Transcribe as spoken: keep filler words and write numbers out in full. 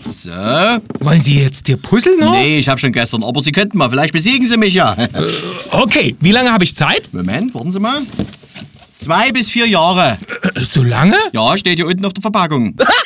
So. Wollen Sie jetzt Ihr Puzzle noch? Nee, ich habe schon gestern, aber Sie könnten mal, vielleicht besiegen Sie mich ja. Okay, wie lange habe ich Zeit? Moment, warten Sie mal. Zwei bis vier Jahre. Äh, so lange? Ja, steht hier unten auf der Verpackung.